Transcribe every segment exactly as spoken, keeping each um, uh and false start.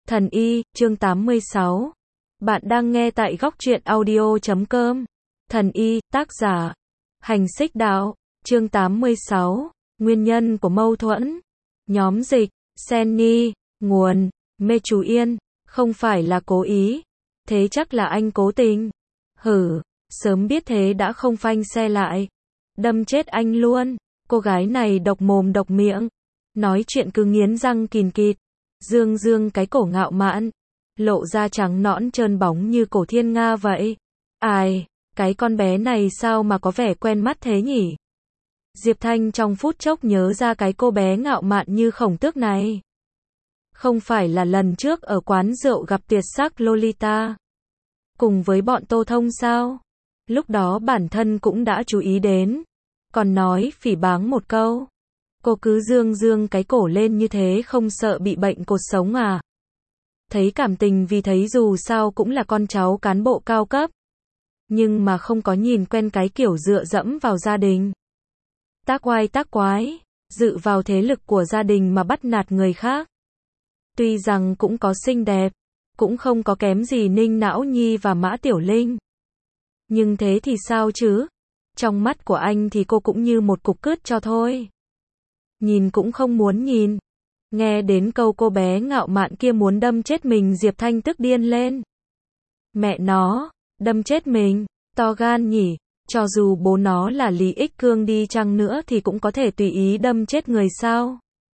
Thần y, chương tám mươi sáu. Bạn đang nghe tại góc truyện audio chấm com. Thần y, tác giả Hành Xích Đạo, chương tám mươi sáu. Nguyên nhân của mâu thuẫn. Nhóm dịch, Senny, nguồn, Mê Chú Yên, không phải là cố ý. Thế chắc là anh cố tình. Hử, sớm biết thế đã không phanh xe lại. Đâm chết anh luôn. Cô gái này độc mồm độc miệng. Nói chuyện cứ nghiến răng kìn kịt. Dương dương cái cổ ngạo mạn. Lộ ra trắng nõn trơn bóng như cổ thiên nga vậy. Ai, cái con bé này sao mà có vẻ quen mắt thế nhỉ? Diệp Thanh trong phút chốc nhớ ra cái cô bé ngạo mạn như khổng tước này. Không phải là lần trước ở quán rượu gặp tuyệt sắc Lolita. Cùng với bọn Tô Thông sao? Lúc đó bản thân cũng đã chú ý đến. Còn nói phỉ báng một câu. Cô cứ dương dương cái cổ lên như thế không sợ bị bệnh cột sống à? Thấy cảm tình vì thấy dù sao cũng là con cháu cán bộ cao cấp. Nhưng mà không có nhìn quen cái kiểu dựa dẫm vào gia đình. Tác oai tác quái, dự vào thế lực của gia đình mà bắt nạt người khác. Tuy rằng cũng có xinh đẹp, cũng không có kém gì Ninh Não Nhi và Mã Tiểu Linh. Nhưng thế thì sao chứ? Trong mắt của anh thì cô cũng như một cục cứt cho thôi. Nhìn cũng không muốn nhìn. Nghe đến câu cô bé ngạo mạn kia muốn đâm chết mình, Diệp Thanh tức điên lên. Mẹ nó, đâm chết mình, to gan nhỉ, cho dù bố nó là Lý Ích Cương đi chăng nữa thì cũng có thể tùy ý đâm chết người sao?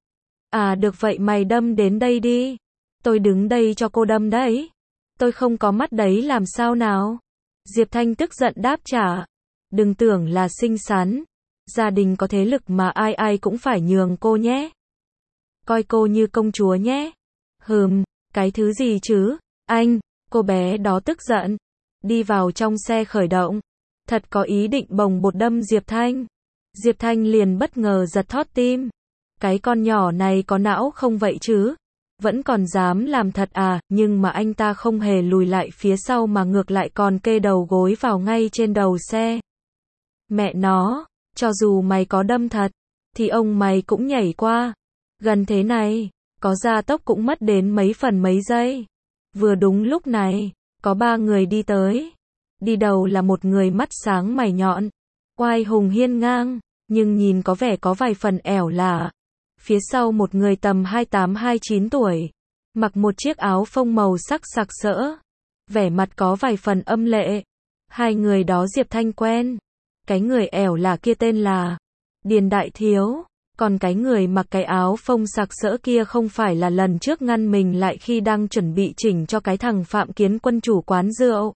À được vậy mày đâm đến đây đi, tôi đứng đây cho cô đâm đấy, tôi không có mắt đấy làm sao nào? Diệp Thanh tức giận đáp trả, đừng tưởng là xinh xắn, gia đình có thế lực mà ai ai cũng phải nhường cô nhé. Coi cô như công chúa nhé. Hừm, cái thứ gì chứ? Anh, cô bé đó tức giận. Đi vào trong xe khởi động. Thật có ý định bồng bột đâm Diệp Thanh. Diệp Thanh liền bất ngờ giật thót tim. Cái con nhỏ này có não không vậy chứ? Vẫn còn dám làm thật à? Nhưng mà anh ta không hề lùi lại phía sau mà ngược lại còn kê đầu gối vào ngay trên đầu xe. Mẹ nó, cho dù mày có đâm thật, thì ông mày cũng nhảy qua. Gần thế này, có gia tốc cũng mất đến mấy phần mấy giây. Vừa đúng lúc này, có ba người đi tới. Đi đầu là một người mắt sáng mày nhọn, oai hùng hiên ngang, nhưng nhìn có vẻ có vài phần ẻo lả. Phía sau một người tầm hai mươi tám hai mươi chín tuổi, mặc một chiếc áo phông màu sắc sặc sỡ, vẻ mặt có vài phần âm lệ. Hai người đó Diệp Thanh quen. Cái người ẻo lả kia tên là Điền Đại Thiếu. Còn cái người mặc cái áo phông sặc sỡ kia không phải là lần trước ngăn mình lại khi đang chuẩn bị chỉnh cho cái thằng Phạm Kiến Quân chủ quán rượu.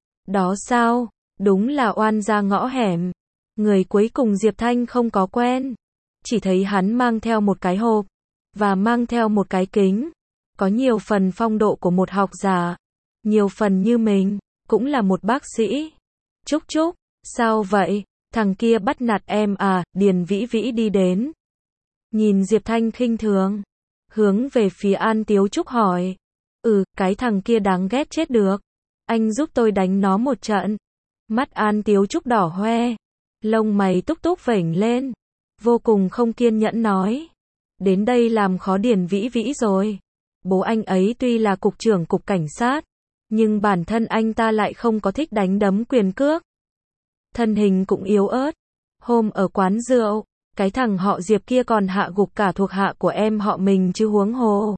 Đó sao? Đúng là oan ra ngõ hẻm. Người cuối cùng Diệp Thanh không có quen. Chỉ thấy hắn mang theo một cái hộp. Và mang theo một cái kính. Có nhiều phần phong độ của một học giả. Nhiều phần như mình. Cũng là một bác sĩ. Trúc Trúc, sao vậy? Thằng kia bắt nạt em à? Điền Vĩ Vĩ đi đến. Nhìn Diệp Thanh khinh thường, hướng về phía An Tiếu Trúc hỏi. Ừ, cái thằng kia đáng ghét chết được. Anh giúp tôi đánh nó một trận. Mắt An Tiếu Trúc đỏ hoe, lông mày túc túc vểnh lên, vô cùng không kiên nhẫn nói. Đến đây làm khó Điền Vĩ Vĩ rồi. Bố anh ấy tuy là cục trưởng cục cảnh sát, nhưng bản thân anh ta lại không có thích đánh đấm quyền cước. Thân hình cũng yếu ớt. Hôm ở quán rượu, cái thằng họ Diệp kia còn hạ gục cả thuộc hạ của em họ mình chứ huống hồ.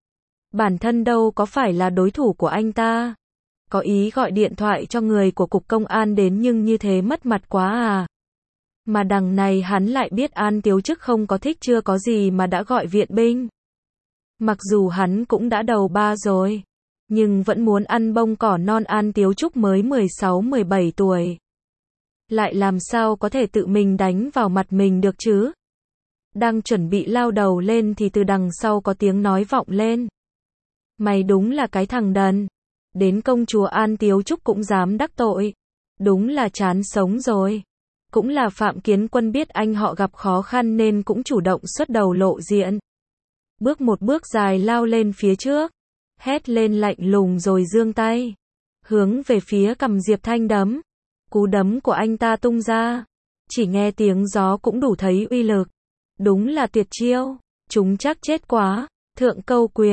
Bản thân đâu có phải là đối thủ của anh ta. Có ý gọi điện thoại cho người của cục công an đến nhưng như thế mất mặt quá à. Mà đằng này hắn lại biết An Tiếu Trúc không có thích chưa có gì mà đã gọi viện binh. Mặc dù hắn cũng đã đầu ba rồi, nhưng vẫn muốn ăn bông cỏ non. An Tiếu Trúc mới mười sáu mười bảy tuổi. Lại làm sao có thể tự mình đánh vào mặt mình được chứ? Đang chuẩn bị lao đầu lên thì từ đằng sau có tiếng nói vọng lên. Mày đúng là cái thằng đần. Đến công chúa An Tiếu Trúc cũng dám đắc tội. Đúng là chán sống rồi. Cũng là Phạm Kiến Quân biết anh họ gặp khó khăn nên cũng chủ động xuất đầu lộ diện. Bước một bước dài lao lên phía trước. Hét lên lạnh lùng rồi giương tay. Hướng về phía cằm Diệp Thanh đấm. Cú đấm của anh ta tung ra, chỉ nghe tiếng gió cũng đủ thấy uy lực. Đúng là tuyệt chiêu, chúng chắc chết quá. Thượng câu quyền,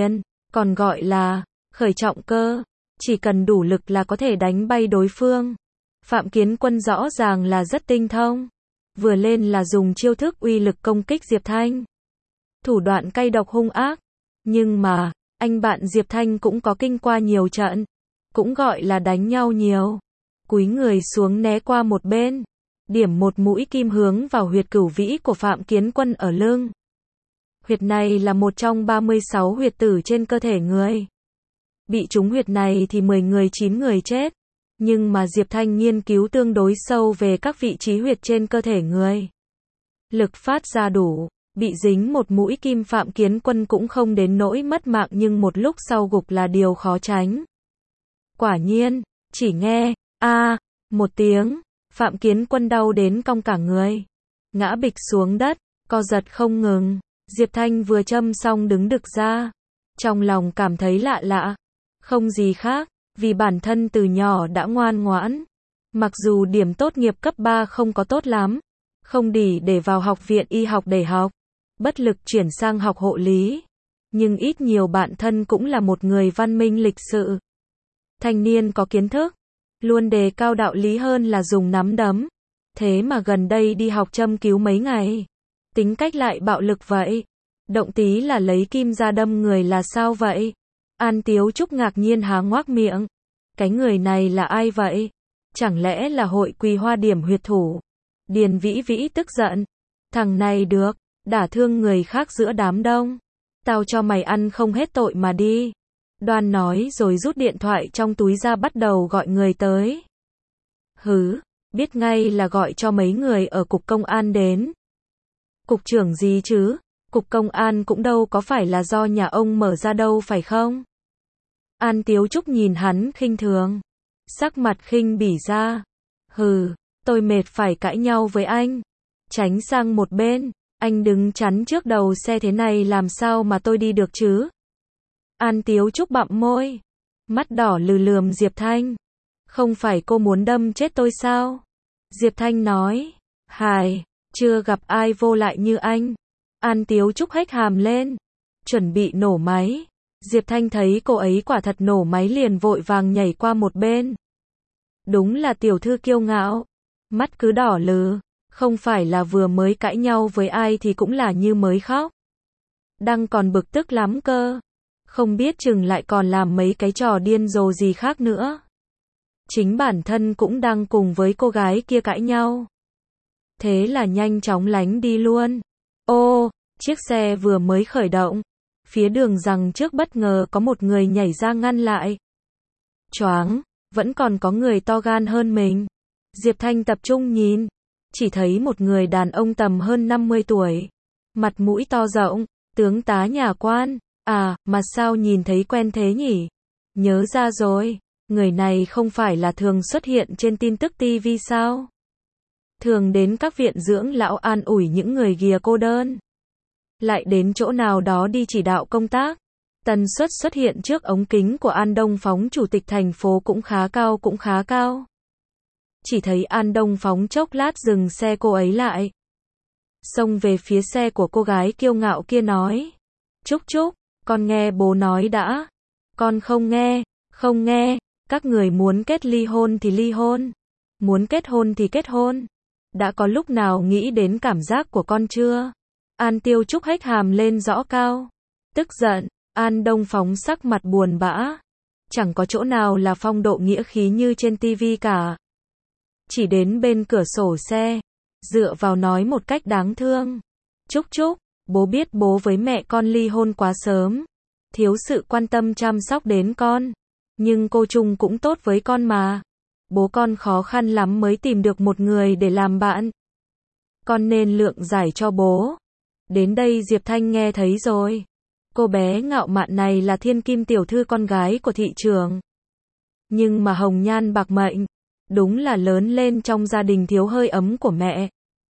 còn gọi là khởi trọng cơ, chỉ cần đủ lực là có thể đánh bay đối phương. Phạm Kiến Quân rõ ràng là rất tinh thông, vừa lên là dùng chiêu thức uy lực công kích Diệp Thanh. Thủ đoạn cay độc hung ác, nhưng mà, anh bạn Diệp Thanh cũng có kinh qua nhiều trận, cũng gọi là đánh nhau nhiều. Cúi người xuống né qua một bên, điểm một mũi kim hướng vào huyệt cửu vĩ của Phạm Kiến Quân ở lưng. Huyệt này là một trong ba mươi sáu huyệt tử trên cơ thể người. Bị trúng huyệt này thì mười người chín người chết. Nhưng mà Diệp Thanh nghiên cứu tương đối sâu về các vị trí huyệt trên cơ thể người. Lực phát ra đủ, bị dính một mũi kim Phạm Kiến Quân cũng không đến nỗi mất mạng nhưng một lúc sau gục là điều khó tránh. Quả nhiên, chỉ nghe, a một tiếng, Phạm Kiến Quân đau đến cong cả người. Ngã bịch xuống đất, co giật không ngừng. Diệp Thanh vừa châm xong đứng đực ra. Trong lòng cảm thấy lạ lạ. Không gì khác, vì bản thân từ nhỏ đã ngoan ngoãn. Mặc dù điểm tốt nghiệp cấp ba không có tốt lắm, không đủ để vào học viện y học để học, bất lực chuyển sang học hộ lý. Nhưng ít nhiều bản thân cũng là một người văn minh lịch sự. Thanh niên có kiến thức, luôn đề cao đạo lý hơn là dùng nắm đấm. Thế mà gần đây đi học châm cứu mấy ngày, tính cách lại bạo lực vậy. Động tí là lấy kim ra đâm người là sao vậy? An Tiếu Trúc ngạc nhiên há ngoác miệng. Cái người này là ai vậy? Chẳng lẽ là hội Quỳ Hoa điểm huyệt thủ? Điền Vĩ Vĩ tức giận. Thằng này được, đả thương người khác giữa đám đông. Tao cho mày ăn không hết tội mà đi. Đoan nói rồi rút điện thoại trong túi ra bắt đầu gọi người tới. Hứ, biết ngay là gọi cho mấy người ở cục công an đến. Cục trưởng gì chứ? Cục công an cũng đâu có phải là do nhà ông mở ra đâu phải không? An Tiếu Trúc nhìn hắn khinh thường, sắc mặt khinh bỉ ra. Hừ, tôi mệt phải cãi nhau với anh. Tránh sang một bên, anh đứng chắn trước đầu xe thế này làm sao mà tôi đi được chứ? An Tiếu Trúc bặm môi, mắt đỏ lừ lườm Diệp Thanh. Không phải cô muốn đâm chết tôi sao? Diệp Thanh nói, hài, chưa gặp ai vô lại như anh. An Tiếu Trúc hếch hàm lên, chuẩn bị nổ máy. Diệp Thanh thấy cô ấy quả thật nổ máy liền vội vàng nhảy qua một bên. Đúng là tiểu thư kiêu ngạo, mắt cứ đỏ lừ, không phải là vừa mới cãi nhau với ai thì cũng là như mới khóc. Đang còn bực tức lắm cơ, không biết chừng lại còn làm mấy cái trò điên rồ gì khác nữa. Chính bản thân cũng đang cùng với cô gái kia cãi nhau. Thế là nhanh chóng lánh đi luôn. Ô, chiếc xe vừa mới khởi động, phía đường rằng trước bất ngờ có một người nhảy ra ngăn lại. Choáng, vẫn còn có người to gan hơn mình. Diệp Thanh tập trung nhìn, chỉ thấy một người đàn ông tầm hơn năm mươi tuổi, mặt mũi to rộng, tướng tá nhà quan. À, mà sao nhìn thấy quen thế nhỉ? Nhớ ra rồi, người này không phải là thường xuất hiện trên tin tức ti vi sao? Thường đến các viện dưỡng lão an ủi những người ghìa cô đơn. Lại đến chỗ nào đó đi chỉ đạo công tác. Tần suất xuất hiện trước ống kính của An Đông Phóng chủ tịch thành phố cũng khá cao cũng khá cao. Chỉ thấy An Đông Phóng chốc lát dừng xe cô ấy lại. Xông về phía xe của cô gái kiêu ngạo kia nói. Trúc Trúc, con nghe bố nói đã. Con không nghe, không nghe, các người muốn kết ly hôn thì ly hôn. Muốn kết hôn thì kết hôn. Đã có lúc nào nghĩ đến cảm giác của con chưa? An Tiêu Trúc hếch hàm lên rõ cao. Tức giận, An Đông Phóng sắc mặt buồn bã. Chẳng có chỗ nào là phong độ nghĩa khí như trên tivi cả. Chỉ đến bên cửa sổ xe, dựa vào nói một cách đáng thương. Trúc Trúc, bố biết bố với mẹ con ly hôn quá sớm. Thiếu sự quan tâm chăm sóc đến con. Nhưng cô Trung cũng tốt với con mà. Bố con khó khăn lắm mới tìm được một người để làm bạn. Con nên lượng giải cho bố. Đến đây Diệp Thanh nghe thấy rồi. Cô bé ngạo mạn này là thiên kim tiểu thư con gái của thị trường. Nhưng mà hồng nhan bạc mệnh. Đúng là lớn lên trong gia đình thiếu hơi ấm của mẹ.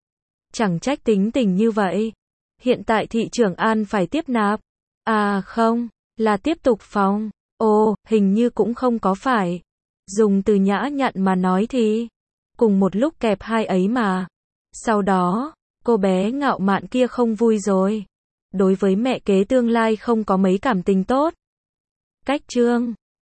Chẳng trách tính tình như vậy. Hiện tại thị trưởng An phải tiếp nạp. À không, là tiếp tục phòng. Ồ, hình như cũng không có phải. Dùng từ nhã nhặn mà nói thì cùng một lúc kẹp hai ấy mà. Sau đó, cô bé ngạo mạn kia không vui rồi. Đối với mẹ kế tương lai không có mấy cảm tình tốt. Cách chương